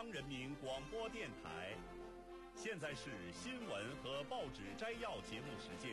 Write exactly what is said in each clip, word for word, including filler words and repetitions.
央人民广播电台。现在是新闻和报纸摘要节目时间。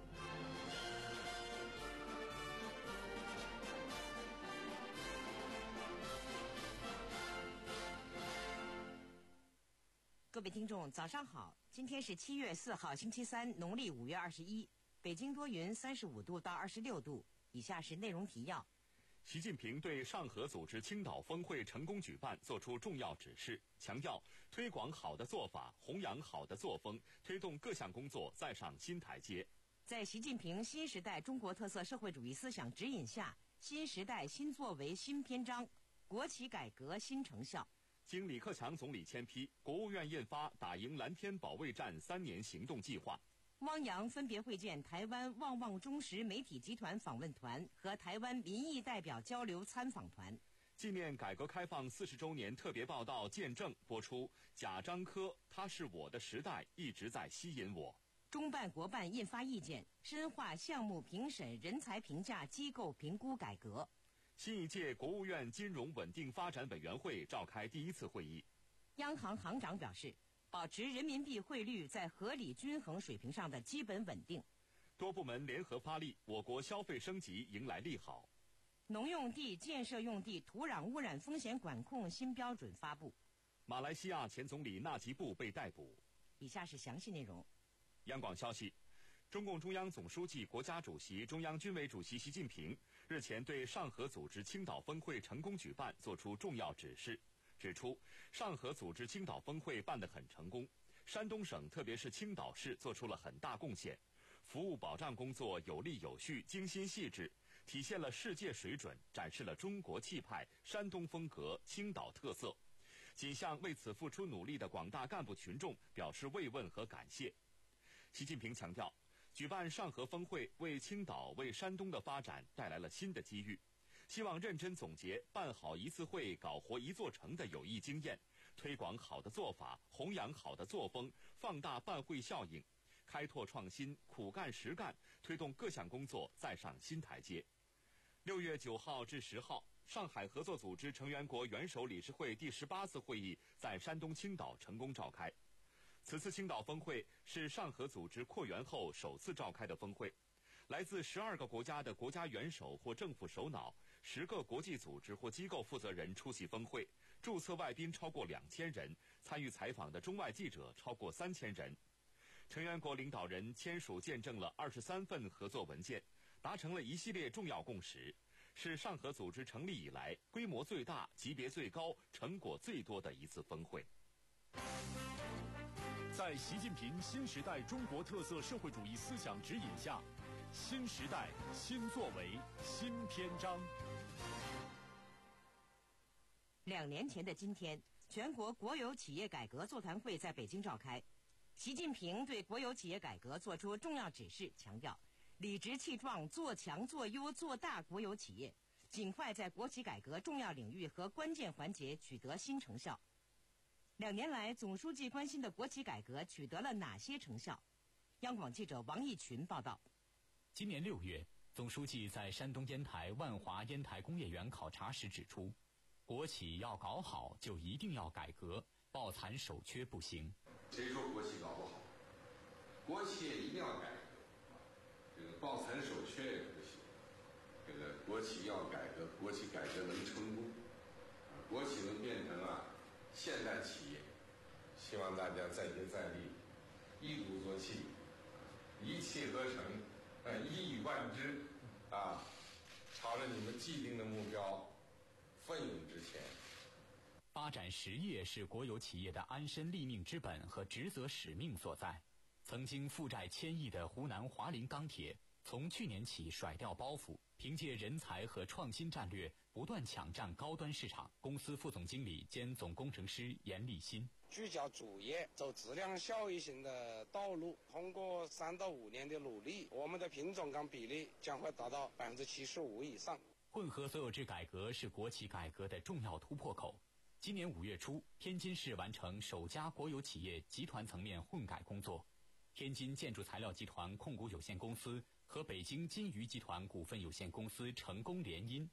各位听众，早上好！今天是七月四号，星期三，农历五月二十一。北京多云，三十五度到二十六度。以下是内容提要。 习近平对上合组织青岛峰会成功举办作出重要指示，强调推广好的做法，弘扬好的作风，推动各项工作再上新台阶。 在习近平新时代中国特色社会主义思想指引下，新时代新作为新篇章，国企改革新成效。 经李克强总理签批，国务院印发打赢蓝天保卫战三年行动计划。 汪洋分别会见台湾旺旺中实媒体集团访问团和台湾民意代表交流参访团。 纪念改革开放四十周年特别报道见证播出，贾樟柯他是我的时代一直在吸引我。 中办国办印发意见，深化项目评审人才评价机构评估改革。 新一届国务院金融稳定发展委员会召开第一次会议。 央行行长表示，保持人民币汇率在合理均衡水平上的基本稳定。 多部门联合发力，我国消费升级迎来利好。 农用地、建设用地土壤污染风险管控新标准发布。 马来西亚前总理纳吉布被逮捕。 以下是详细内容。 央广消息，中共中央总书记、国家主席、中央军委主席习近平日前对上合组织青岛峰会成功举办作出重要指示，指出上合组织青岛峰会办得很成功，山东省特别是青岛市做出了很大贡献，服务保障工作有力有序、精心细致，体现了世界水准，展示了中国气派、山东风格、青岛特色，仅向为此付出努力的广大干部群众表示慰问和感谢。习近平强调，举办上合峰会为青岛、为山东的发展带来了新的机遇，希望认真总结办好一次会、搞活一座城的有益经验，推广好的做法，弘扬好的作风，放大办会效应，开拓创新，苦干实干，推动各项工作再上新台阶。六月九号至十号，上海合作组织成员国元首理事会第十八次会议在山东青岛成功召开。此次青岛峰会是上合组织扩员后首次召开的峰会，来自十二个国家的国家元首或政府首脑，十个国际组织或机构负责人出席峰会，注册外宾超过两千人，参与采访的中外记者超过三千人。成员国领导人签署见证了二十三份合作文件，达成了一系列重要共识，是上合组织成立以来规模最大、级别最高、成果最多的一次峰会。 在习近平新时代中国特色社会主义思想指引下，新时代新作为新篇章。 两年前的今天，全国国有企业改革座谈会在北京召开。习近平对国有企业改革作出重要指示，强调理直气壮做强做优做大国有企业，尽快在国企改革重要领域和关键环节取得新成效。两年来，总书记关心的国企改革取得了哪些成效？央广记者王义群报道。 今年六月，总书记在山东烟台万华烟台工业园考察时指出，国企要搞好就一定要改革，抱残守缺不行。 谁说国企搞不好？国企也一定要改革，这个抱残守缺也不行。这个国企要改革，国企改革能成功，啊，国企能变成啊现代企业，希望大家再接再厉，一鼓作气，一气呵成，呃，一以贯之，啊，朝着你们既定的目标奋勇直前。 发展实业是国有企业的安身立命之本和职责使命所在。曾经负债千亿的湖南华林钢铁，从去年起甩掉包袱，凭借人才和创新战略，不断抢占高端市场。公司副总经理兼总工程师严立新： 聚焦主业，走质量效益型的道路，通过三到五年的努力，我们的品种钢比例将会达到百分之七十五以上。 混合所有制改革是国企改革的重要突破口。今年五月初，天津市完成首家国有企业集团层面混改工作。天津建筑材料集团控股有限公司和北京金鱼集团股份有限公司成功联姻，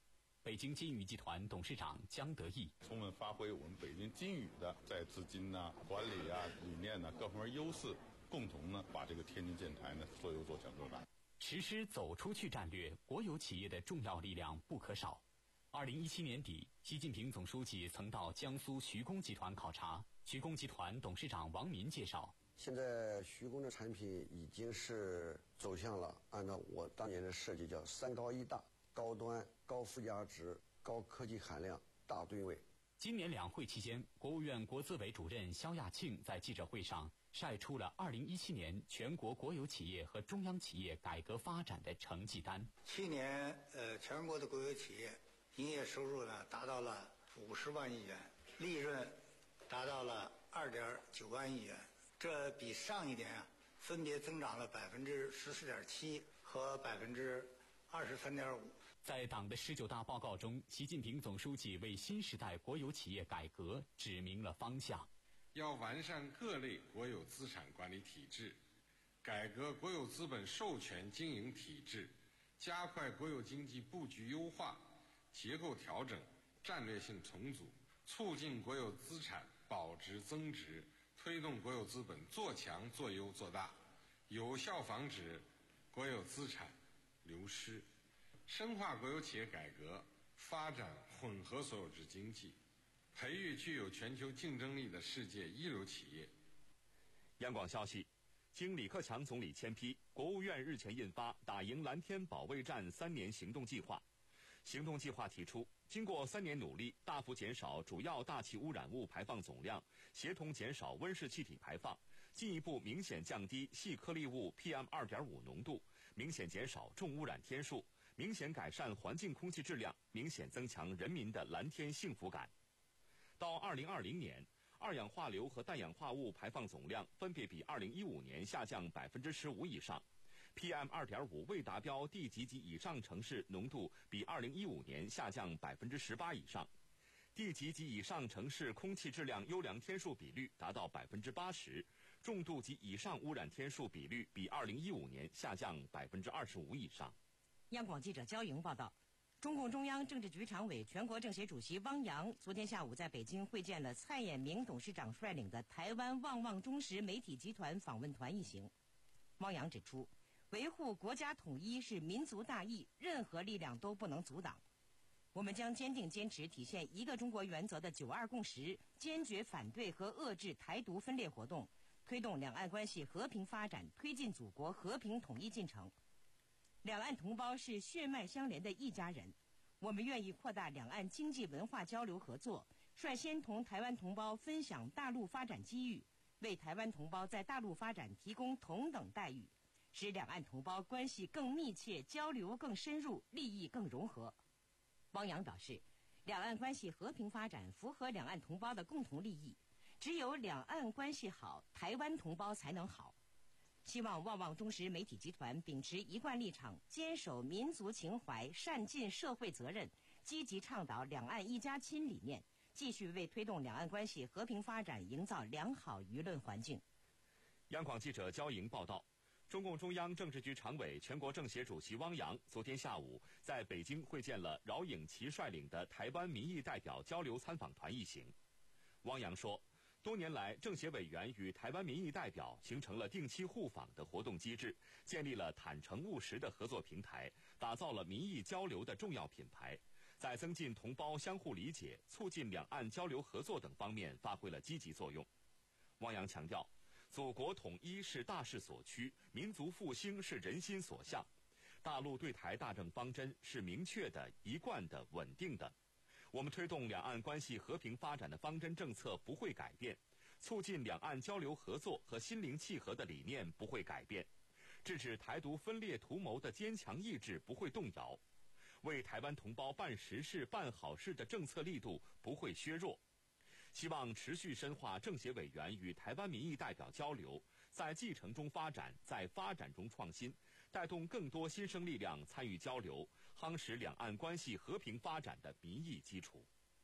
北京金宇集团董事长姜德义充分发挥我们北京金宇的在资金呐、啊、管理啊、理念呐、啊、各方面优势，共同呢把这个天津建材呢做优做强做大。 实施走出去战略，国有企业的重要力量不可少。二零一七年底，习近平总书记曾到江苏徐工集团考察。徐工集团董事长王民介绍， 现在徐工的产品已经是走向了按照我当年的设计叫三高一大：高端、高附加值、高科技含量、大吨位。 今年两会期间，国务院国资委主任肖亚庆在记者会上晒出了二零一七年全国国有企业和中央企业改革发展的成绩单。 去年，呃，全国的国有企业营业收入呢达到了五十万亿元，利润达到了二点九万亿元，这比上一年啊分别增长了百分之十四点七和百分之二十三点五。 在党的十九大报告中，习近平总书记为新时代国有企业改革指明了方向。 要完善各类国有资产管理体制，改革国有资本授权经营体制，加快国有经济布局优化、结构调整、战略性重组，促进国有资产保值增值，推动国有资本做强做优做大，有效防止国有资产流失，深化国有企业改革，发展混合所有制经济，培育具有全球竞争力的世界一流企业。 央广消息，经李克强总理签批，国务院日前印发《打赢蓝天保卫战三年行动计划》。行动计划提出，经过三年努力，大幅减少主要大气污染物排放总量，协同减少温室气体排放，进一步明显降低细颗粒物 P M 二点五 浓度，明显减少重污染天数，明显改善环境空气质量，明显增强人民的蓝天幸福感。到二零二零年，二氧化硫和氮氧化物排放总量分别比二零一五年下降百分之十五以上。P M 二点五 未达标地级及以上城市浓度比二零一五年下降百分之十八以上，地级及以上城市空气质量优良天数比率达到百分之八十，重度及以上污染天数比率比二零一五年下降百分之二十五以上。 央广记者焦莹报道，中共中央政治局常委、全国政协主席汪洋昨天下午在北京会见了蔡衍明董事长率领的台湾旺旺中时媒体集团访问团一行。汪洋指出，维护国家统一是民族大义，任何力量都不能阻挡。我们将坚定坚持体现一个中国原则的九二共识，坚决反对和遏制台独分裂活动，推动两岸关系和平发展，推进祖国和平统一进程。两岸同胞是血脉相连的一家人，我们愿意扩大两岸经济文化交流合作，率先同台湾同胞分享大陆发展机遇，为台湾同胞在大陆发展提供同等待遇，使两岸同胞关系更密切，交流更深入，利益更融合。汪洋表示，两岸关系和平发展符合两岸同胞的共同利益，只有两岸关系好，台湾同胞才能好。希望旺旺中时媒体集团秉持一贯立场，坚守民族情怀，善尽社会责任，积极倡导两岸一家亲理念，继续为推动两岸关系和平发展营造良好舆论环境。 央广记者焦莹报道，中共中央政治局常委、全国政协主席汪洋昨天下午在北京会见了饶颖琦率领的台湾民意代表交流参访团一行。汪洋说，多年来，政协委员与台湾民意代表形成了定期互访的活动机制，建立了坦诚务实的合作平台，打造了民意交流的重要品牌，在增进同胞相互理解、促进两岸交流合作等方面发挥了积极作用。汪洋强调，祖国统一是大势所趋，民族复兴是人心所向，大陆对台大政方针是明确的、一贯的、稳定的。我们推动两岸关系和平发展的方针政策不会改变，促进两岸交流合作和心灵契合的理念不会改变，制止台独分裂图谋的坚强意志不会动摇，为台湾同胞办实事、办好事的政策力度不会削弱。希望持续深化政协委员与台湾民意代表交流，在继承中发展，在发展中创新，带动更多新生力量参与交流，夯实两岸关系和平发展的民意基础。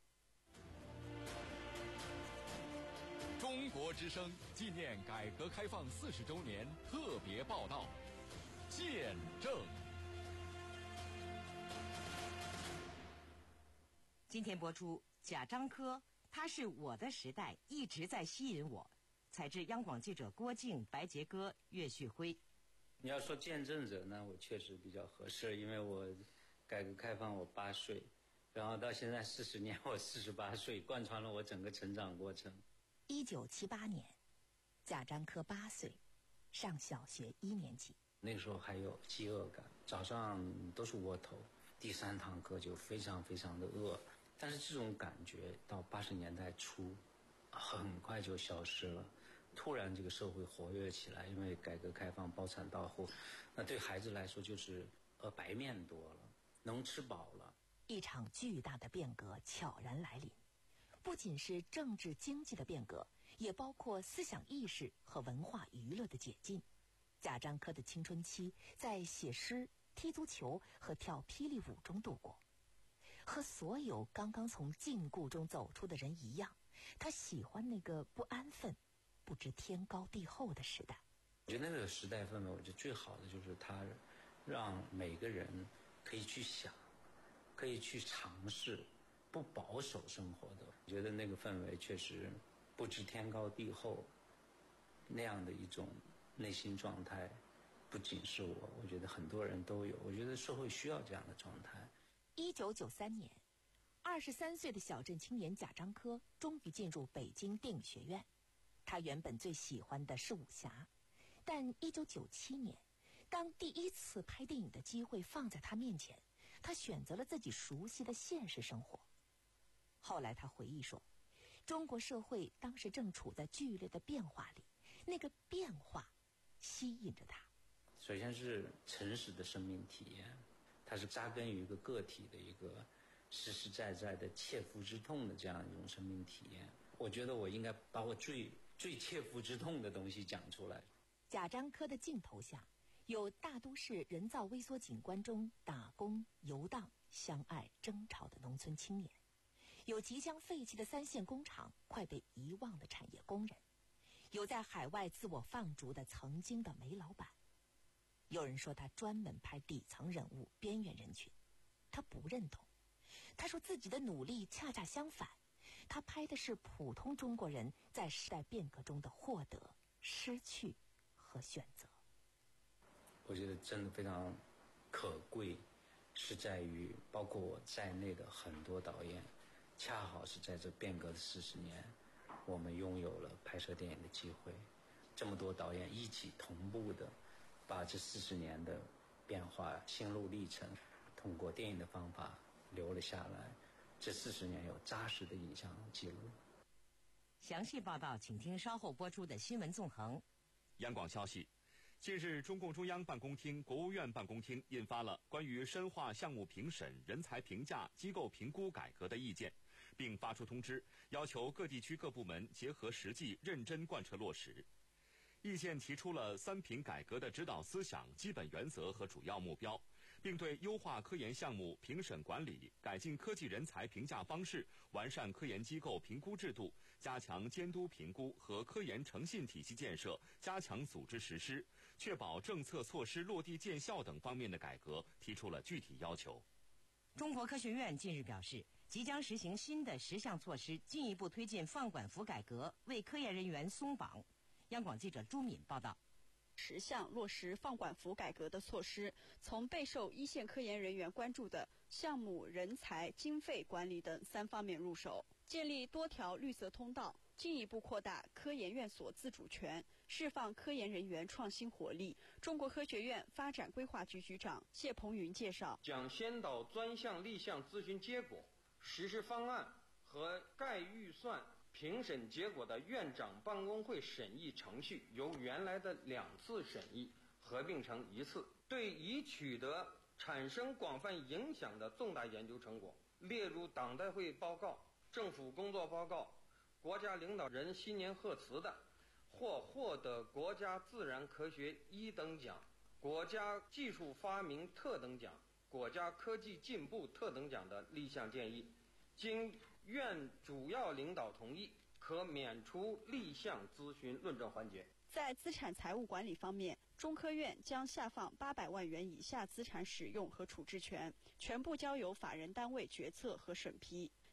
中国之声纪念改革开放四十周年特别报道，见证。 今天播出贾樟柯，他是我的时代，一直在吸引我。采自央广记者郭靖、白杰哥、岳旭辉。 你要说见证者呢，我确实比较合适，因为我改革开放我八岁，然后到现在四十年，我四十八岁，贯穿了我整个成长过程。 一九七八年，贾樟柯八岁，上小学一年级。 那时候还有饥饿感，早上都是窝头，第三堂课就非常非常的饿。但是这种感觉到八十年代初，很快就消失了。突然这个社会活跃起来，因为改革开放包产到户，那对孩子来说就是呃白面多了，能吃饱了。 一场巨大的变革悄然来临，不仅是政治经济的变革，也包括思想意识和文化娱乐的解禁。贾樟柯的青春期在写诗、踢足球和跳霹雳舞中度过。和所有刚刚从禁锢中走出的人一样，他喜欢那个不安分、不知天高地厚的时代。 我觉得那个时代氛围，我觉得最好的就是它让每个人可以去想，可以去尝试不保守生活的。我觉得那个氛围确实不知天高地厚，那样的一种内心状态，不仅是我，我觉得很多人都有。我觉得社会需要这样的状态。 一九九三年，二十三岁的小镇青年贾樟柯终于进入北京电影学院。他原本最喜欢的是武侠，但一九九七年，当第一次拍电影的机会放在他面前，他选择了自己熟悉的现实生活。后来他回忆说，中国社会当时正处在剧烈的变化里，那个变化吸引着他。 首先是诚实的生命体验，它是扎根于一个个体的一个实实在在的切肤之痛的这样一种生命体验。我觉得我应该把我最最切肤之痛的东西讲出来。 贾樟柯的镜头下，有大都市人造微缩景观中打工、游荡、相爱、争吵的农村青年，有即将废弃的三线工厂、快被遗忘的产业工人，有在海外自我放逐的曾经的煤老板。有人说他专门拍底层人物、边缘人群，他不认同。他说自己的努力恰恰相反，他拍的是普通中国人在时代变革中的获得、失去和选择。 我觉得真的非常可贵，是在于包括我在内的很多导演，恰好是在这变革的四十年，我们拥有了拍摄电影的机会。这么多导演一起同步的把这四十年的变化心路历程通过电影的方法留了下来，这四十年有扎实的影像记录。 详细报道请听稍后播出的新闻纵横。 央广消息，近日中共中央办公厅、国务院办公厅印发了关于深化项目评审、人才评价、机构评估改革的意见，并发出通知，要求各地区各部门结合实际认真贯彻落实。意见提出了三评改革的指导思想、基本原则和主要目标，并对优化科研项目评审管理、改进科技人才评价方式、完善科研机构评估制度、加强监督评估和科研诚信体系建设、加强组织实施、确保政策措施落地见效等方面的改革提出了具体要求。 中国科学院近日表示，即将实行新的十项措施，进一步推进放管服改革，为科研人员松绑。央广记者朱敏报道。 十项落实放管服改革的措施，从备受一线科研人员关注的项目、人才、经费管理等三方面入手，建立多条绿色通道，进一步扩大科研院所自主权，释放科研人员创新活力。中国科学院发展规划局局长谢鹏云介绍， 将先导专项立项咨询结果、实施方案和概预算评审结果的院长办公会审议程序由原来的两次审议合并成一次，对已取得产生广泛影响的重大研究成果列入党代会报告、政府工作报告、国家领导人新年贺词的，或获得国家自然科学一等奖、国家技术发明特等奖、国家科技进步特等奖的立项建议，经院主要领导同意，可免除立项咨询论证环节。 在资产财务管理方面，中科院将下放八百万元以下资产使用和处置权，全部交由法人单位决策和审批。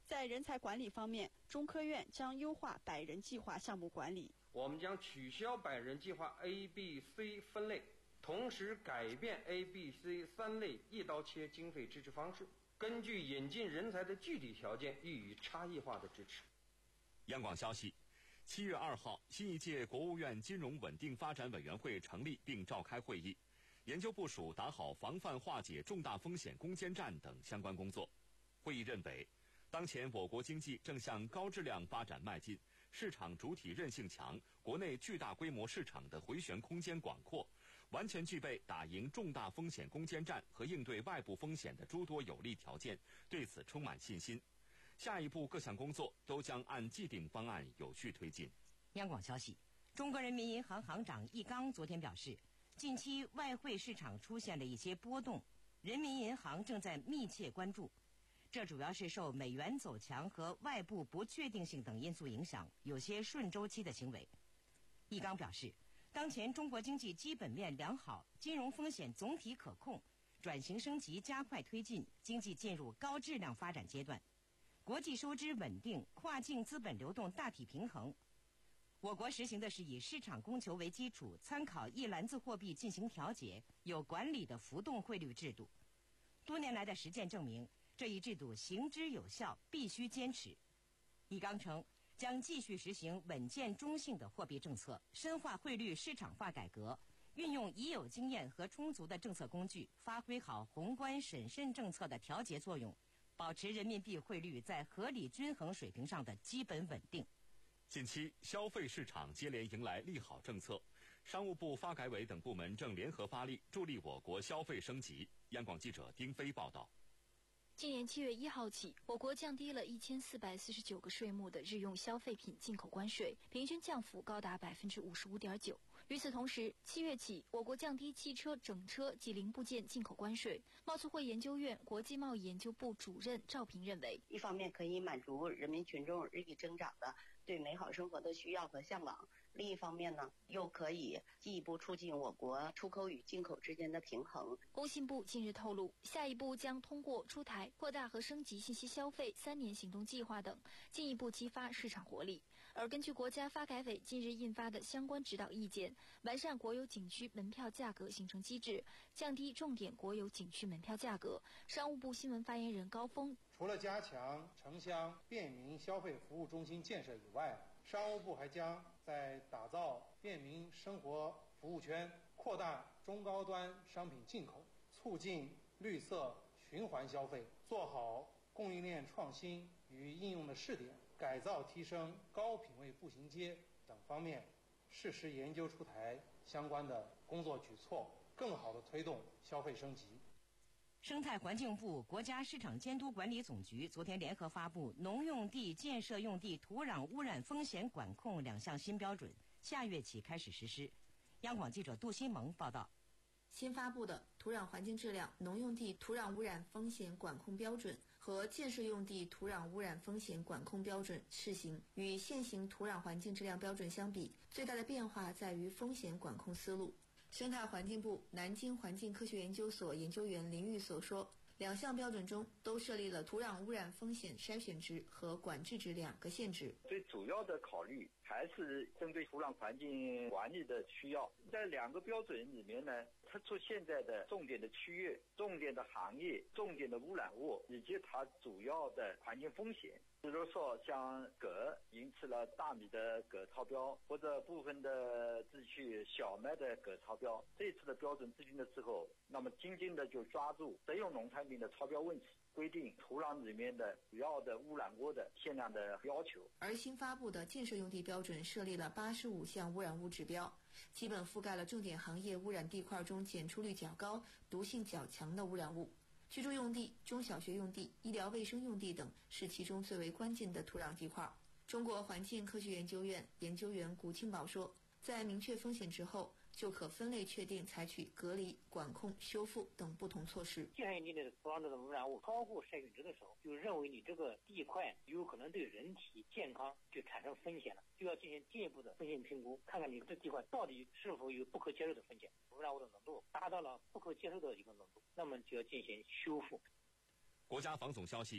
在人才管理方面，中科院将优化百人计划项目管理。 我们将取消百人计划 A、B、C 分类，同时改变 A、B、C 三类一刀切经费支持方式，根据引进人才的具体条件予以差异化的支持。 央广消息，七月二号，新一届国务院金融稳定发展委员会成立并召开会议，研究部署打好防范化解重大风险攻坚战等相关工作。会议认为，当前我国经济正向高质量发展迈进，市场主体韧性强，国内巨大规模市场的回旋空间广阔，完全具备打赢重大风险攻坚战和应对外部风险的诸多有利条件，对此充满信心。下一步各项工作都将按既定方案有序推进。 央广消息，中国人民银行行长易纲昨天表示，近期外汇市场出现了一些波动，人民银行正在密切关注。这主要是受美元走强和外部不确定性等因素影响，有些顺周期的行为。易纲表示，当前中国经济基本面良好，金融风险总体可控，转型升级加快推进，经济进入高质量发展阶段，国际收支稳定，跨境资本流动大体平衡。我国实行的是以市场供求为基础，参考一篮子货币进行调节，有管理的浮动汇率制度。多年来的实践证明，这一制度行之有效，必须坚持。易纲称，将继续实行稳健中性的货币政策，深化汇率市场化改革，运用已有经验和充足的政策工具，发挥好宏观审慎政策的调节作用，保持人民币汇率在合理均衡水平上的基本稳定。 近期，消费市场接连迎来利好政策，商务部、发改委等部门正联合发力，助力我国消费升级。央广记者丁飞报道。 今年七月一号起，我国降低了一千四百四十九个税目的日用消费品进口关税，平均降幅高达百分之五十五点九。与此同时，七月起，我国降低汽车整车及零部件进口关税。贸促会研究院国际贸易研究部主任赵平认为， 一方面可以满足人民群众日益增长的对美好生活的需要和向往，另一方面呢，又可以进一步促进我国出口与进口之间的平衡。 工信部近日透露，下一步将通过出台扩大和升级信息消费三年行动计划等，进一步激发市场活力。而根据国家发改委近日印发的相关指导意见，完善国有景区门票价格形成机制，降低重点国有景区门票价格。商务部新闻发言人高峰， 除了加强城乡便民消费服务中心建设以外，商务部还将在打造便民生活服务圈，扩大中高端商品进口，促进绿色循环消费，做好供应链创新与应用的试点，改造提升高品位步行街等方面，适时研究出台相关的工作举措，更好地推动消费升级。 生态环境部、国家市场监督管理总局昨天联合发布农用地建设用地土壤污染风险管控两项新标准，下月起开始实施。央广记者杜新萌报道。 新发布的土壤环境质量农用地土壤污染风险管控标准和建设用地土壤污染风险管控标准试行，与现行土壤环境质量标准相比，最大的变化在于风险管控思路。生态环境部南京环境科学研究所研究员林玉所说，两项标准中都设立了土壤污染风险筛选值和管制值两个限值。 最主要的考虑还是针对土壤环境管理的需要，在两个标准里面呢，它出现在的重点的区域、重点的行业、重点的污染物以及它主要的环境风险。比如说像铬引起了大米的铬超标，或者部分的地区小麦的铬超标，这次的标准制定的时候，那么紧紧的就抓住食用农产品的超标问题，规定土壤里面的主要的污染物的限量的要求。 而新发布的建设用地标准设立了八十五项污染物指标，基本覆盖了重点行业污染地块中检出率较高、毒性较强的污染物。居住用地、中小学用地、医疗卫生用地等是其中最为关键的土壤地块。中国环境科学研究院研究员古清宝说，在明确风险值后，就可分类确定采取隔离、管控、修复等不同措施。 建设用地的土壤中的污染物超过筛选值的时候，就认为你这个地块有可能对人体健康就产生风险了，就要进行进一步的风险评估，看看你这地块到底是否有不可接受的风险，污染物的浓度达到了不可接受的一个浓度，那么就要进行修复。 国家防总消息，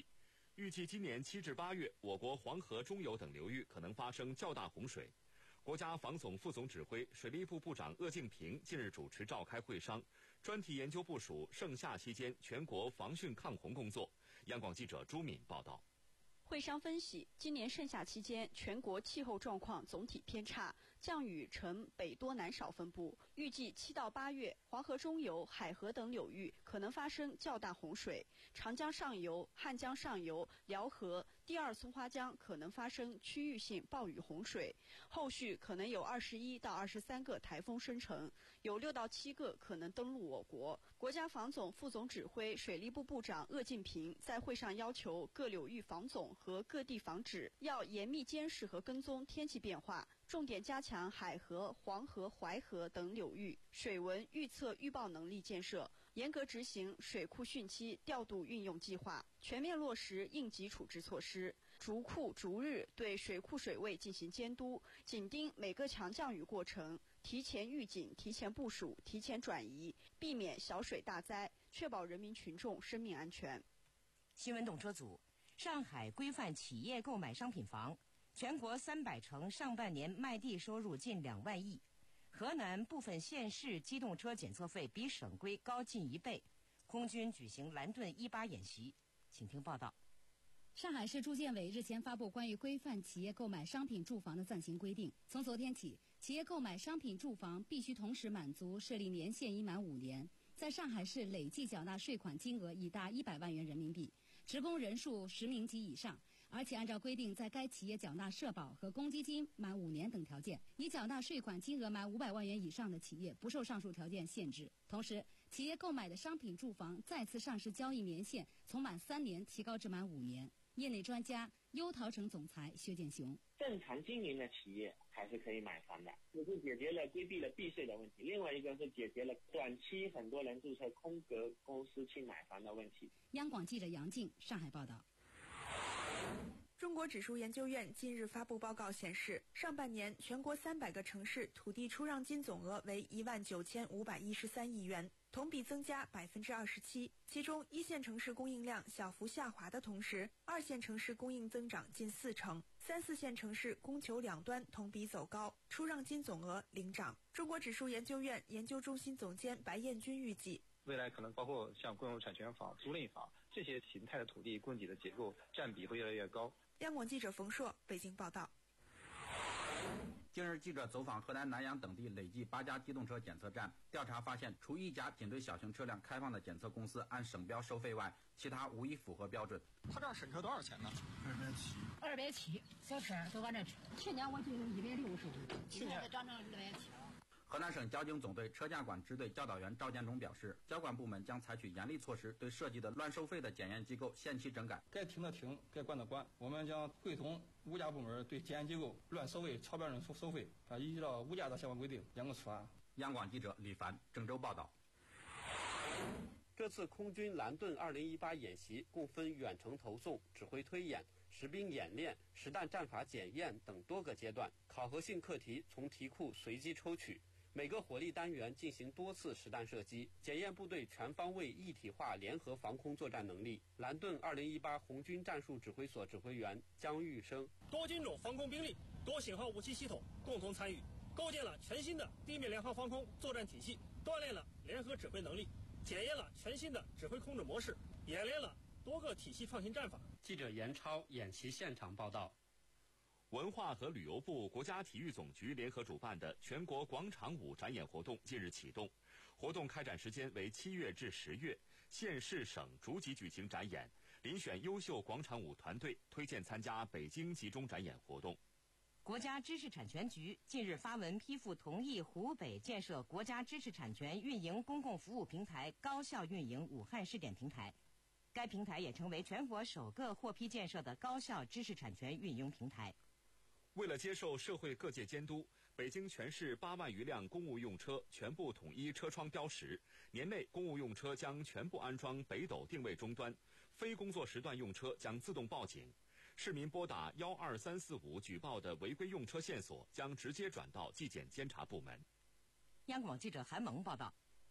预计今年七至八月，我国黄河中游等流域可能发生较大洪水。国家防总副总指挥、水利部部长鄂敬平近日主持召开会商，专题研究部署盛夏期间全国防汛抗洪工作。央广记者朱敏报道。 会商分析，今年盛夏期间全国气候状况总体偏差，降雨呈北多南少分布。预计七到八月，黄河中游、海河等流域可能发生较大洪水，长江上游、汉江上游、辽河、第二松花江可能发生区域性暴雨洪水。后续可能有二十一到二十三个台风生成，有六到七个可能登陆我国。国家防总副总指挥、水利部部长鄂敬平在会上要求各流域防总和各地防指要严密监视和跟踪天气变化，重点加强海河、黄河、淮河等流域水文预测预报能力建设，严格执行水库汛期调度运用计划，全面落实应急处置措施，逐库逐日对水库水位进行监督，紧盯每个强降雨过程，提前预警、提前部署、提前转移，避免小水大灾，确保人民群众生命安全。 新闻动车组，上海规范企业购买商品房，全国三百城上半年卖地收入近两万亿。河南部分县市机动车检测费比省规高近一倍。空军举行蓝盾一八演习，请听报道。 上海市住建委日前发布关于规范企业购买商品住房的暂行规定，从昨天起，企业购买商品住房必须同时满足设立年限已满五年，在上海市累计缴纳税款金额已达一百万元人民币，职工人数十名及以上，而且按照规定在该企业缴纳社保和公积金满五年等条件，已缴纳税款金额满五百万元以上的企业不受上述条件限制。同时，企业购买的商品住房再次上市交易年限从满三年提高至满五年。业内专家优陶城总裁薛建雄： 正常经营的企业还是可以买房的，这是解决了规避了避税的问题。另外一个是解决了短期很多人注册空格公司去买房的问题。 央广记者杨静上海报道。 中国指数研究院近日发布报告显示，上半年全国三百个城市土地出让金总额为一万九千五百一十三亿元，同比增加百分之二十七。其中，一线城市供应量小幅下滑的同时，二线城市供应增长近四成，三四线城市供求两端同比走高，出让金总额领涨。中国指数研究院研究中心总监白彦军预计， 未来可能包括像共有产权房、租赁房这些形态的土地供给的结构占比会越来越高。 央广记者冯硕北京报道。 近日，记者走访河南南阳等地累计八家机动车检测站，调查发现，除一家仅对小型车辆开放的检测公司按省标收费外，其他无一符合标准。 他这儿审车多少钱呢？ 二百七。 二百七，小车都按这车。去年我就一百六十五， 去年涨成二百七了。 河南省交警总队车驾管支队教导员赵建忠表示，交管部门将采取严厉措施，对涉及的乱收费的检验机构限期整改。 该停的停，该关的关。我们将会同物价部门对检验机构乱收费、超标准收收费啊，依照物价的相关规定严格处罚。 央广记者李凡郑州报道。 这次空军蓝盾二零一八演习共分远程投送、指挥推演、实兵演练、实弹战法检验等多个阶段，考核性课题从题库随机抽取。每个火力单元进行多次实弹射击，检验部队全方位一体化联合防空作战能力。蓝盾二零一八红军战术指挥所指挥员姜玉生： 多军种防空兵力、多型号武器系统共同参与，构建了全新的地面联合防空作战体系，锻炼了联合指挥能力，检验了全新的指挥控制模式，演练了多个体系创新战法。 记者严超演习现场报道。 文化和旅游部、国家体育总局联合主办的全国广场舞展演活动近日启动，活动开展时间为七月至十月，县市省逐级举行展演，遴选优秀广场舞团队，推荐参加北京集中展演活动。 国家知识产权局近日发文批复同意湖北建设国家知识产权运营公共服务平台高效运营武汉试点平台，该平台也成为全国首个获批建设的高效知识产权运营平台。 为了接受社会各界监督，北京全市八万余辆公务用车全部统一车窗标识，年内公务用车将全部安装北斗定位终端，非工作时段用车将自动报警。市民拨打幺二三四五举报的违规用车线索，将直接转到纪检监察部门。 央广记者韩萌报道。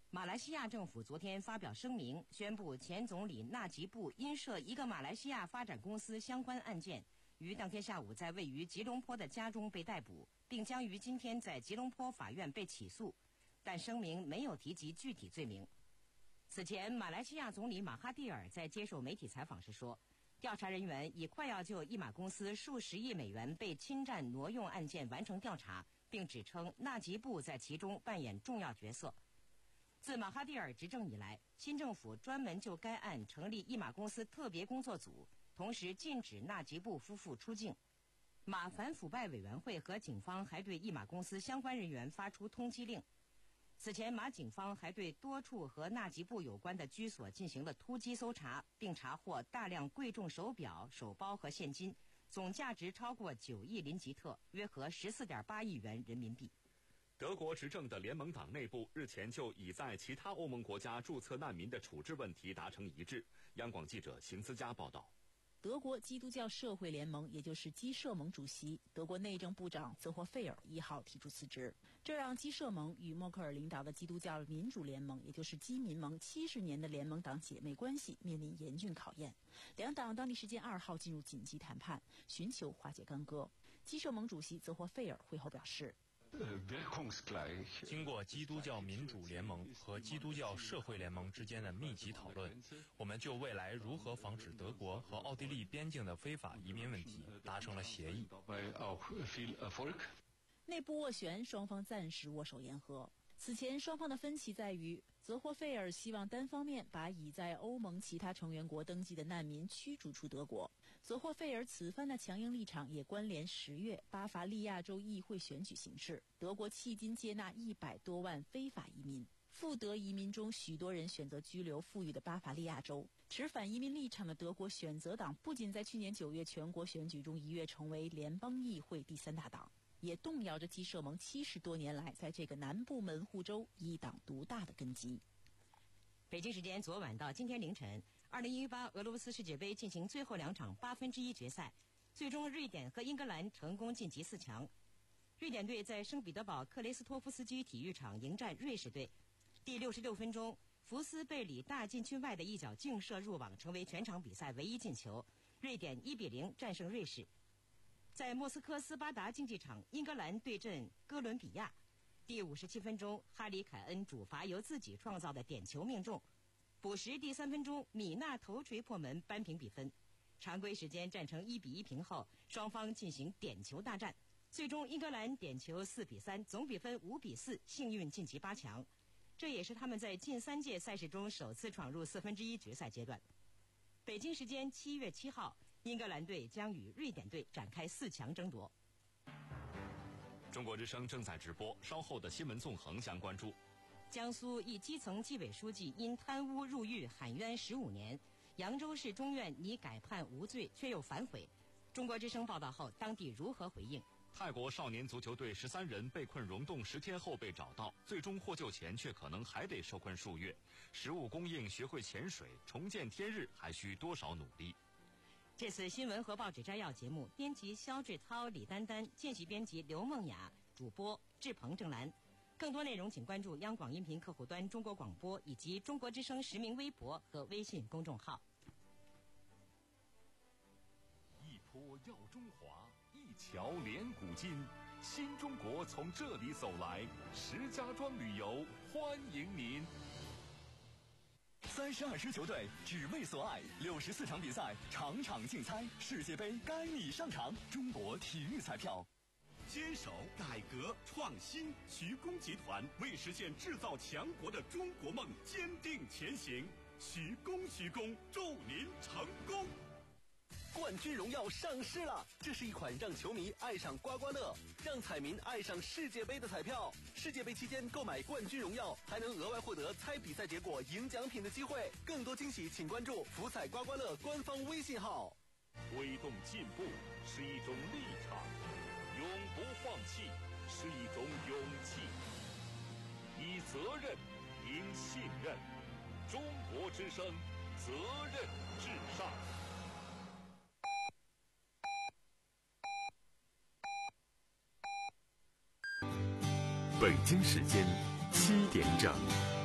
马来西亚政府昨天发表声明，宣布前总理纳吉布因涉一个马来西亚发展公司相关案件，于当天下午在位于吉隆坡的家中被逮捕，并将于今天在吉隆坡法院被起诉，但声明没有提及具体罪名。此前，马来西亚总理马哈蒂尔在接受媒体采访时说，调查人员已快要就一马公司数十亿美元被侵占挪用案件完成调查，并指称纳吉布在其中扮演重要角色。自马哈蒂尔执政以来，新政府专门就该案成立一马公司特别工作组，同时禁止纳吉布夫妇出境。马反腐败委员会和警方还对一马公司相关人员发出通缉令。此前，马警方还对多处和纳吉布有关的居所进行了突击搜查，并查获大量贵重手表、手包和现金，总价值超过九亿林吉特，约合十四点八亿元人民币。 德国执政的联盟党内部日前就已在其他欧盟国家注册难民的处置问题达成一致。央广记者邢思佳报道。 德国基督教社会联盟，也就是基社盟主席、德国内政部长泽霍费尔一号提出辞职，这让基社盟与默克尔领导的基督教民主联盟，也就是基民盟七十年的联盟党姐妹关系面临严峻考验。两党当地时间二号进入紧急谈判，寻求化解干戈。基社盟主席泽霍费尔会后表示， 经过基督教民主联盟和基督教社会联盟之间的密集讨论，我们就未来如何防止德国和奥地利边境的非法移民问题达成了协议。 内部斡旋，双方暂时握手言和。此前双方的分歧在于，泽霍费尔希望单方面把已在欧盟其他成员国登记的难民驱逐出德国。泽霍费尔此番的强硬立场也关联十月巴伐利亚州议会选举形势。德国迄今接纳一百多万非法移民，赴德移民中许多人选择居留富裕的巴伐利亚州。持反移民立场的德国选择党不仅在去年九月全国选举中一跃成为联邦议会第三大党，也动摇着基社盟七十多年来在这个南部门户州一党独大的根基。 北京时间昨晚到今天凌晨，二零一八俄罗斯世界杯进行最后两场八分之一决赛，最终瑞典和英格兰成功晋级四强。瑞典队在圣彼得堡克雷斯托夫斯基体育场迎战瑞士队。第六十六分钟，福斯贝里大禁区外的一脚劲射入网，成为全场比赛唯一进球。瑞典一比零战胜瑞士。在莫斯科斯巴达竞技场，英格兰对阵哥伦比亚。第五十七分钟，哈里凯恩主罚由自己创造的点球命中。补时第三分钟，米纳头锤破门扳平比分。常规时间战成一比一平后，双方进行点球大战，最终英格兰点球四比三，总比分五比四，幸运晋级八强。这也是他们在近三届赛事中首次闯入四分之一决赛阶段。北京时间七月七号，英格兰队将与瑞典队展开四强争夺。 中国之声正在直播，稍后的新闻纵横将关注。 江苏一基层纪委书记因贪污入狱喊冤十五年，扬州市中院拟改判无罪，却又反悔。中国之声报道后，当地如何回应？ 泰国少年足球队十三人被困溶洞十天后被找到，最终获救前却可能还得受困数月。食物供应、学会潜水、重见天日，还需多少努力？ 这次新闻和报纸摘要节目，编辑肖志涛、李丹丹，见习编辑刘梦雅，主播志鹏、郑兰。更多内容请关注央广音频客户端中国广播以及中国之声实名微博和微信公众号。 一坡耀中华，一桥连古今，新中国从这里走来。石家庄旅游欢迎您。 三十二支球队只为所爱，六十四场比赛，场场竞猜，世界杯该你上场。中国体育彩票。 坚守改革创新，徐工集团为实现制造强国的中国梦坚定前行。徐工徐工，祝您成功！ 冠军荣耀上市了，这是一款让球迷爱上刮刮乐，让彩民爱上世界杯的彩票。世界杯期间购买冠军荣耀，还能额外获得猜比赛结果、赢奖品的机会。更多惊喜，请关注福彩刮刮乐官方微信号。 推动进步是一种立场，永不放弃是一种勇气。以责任赢信任，中国之声，责任至上。 北京时间七点整。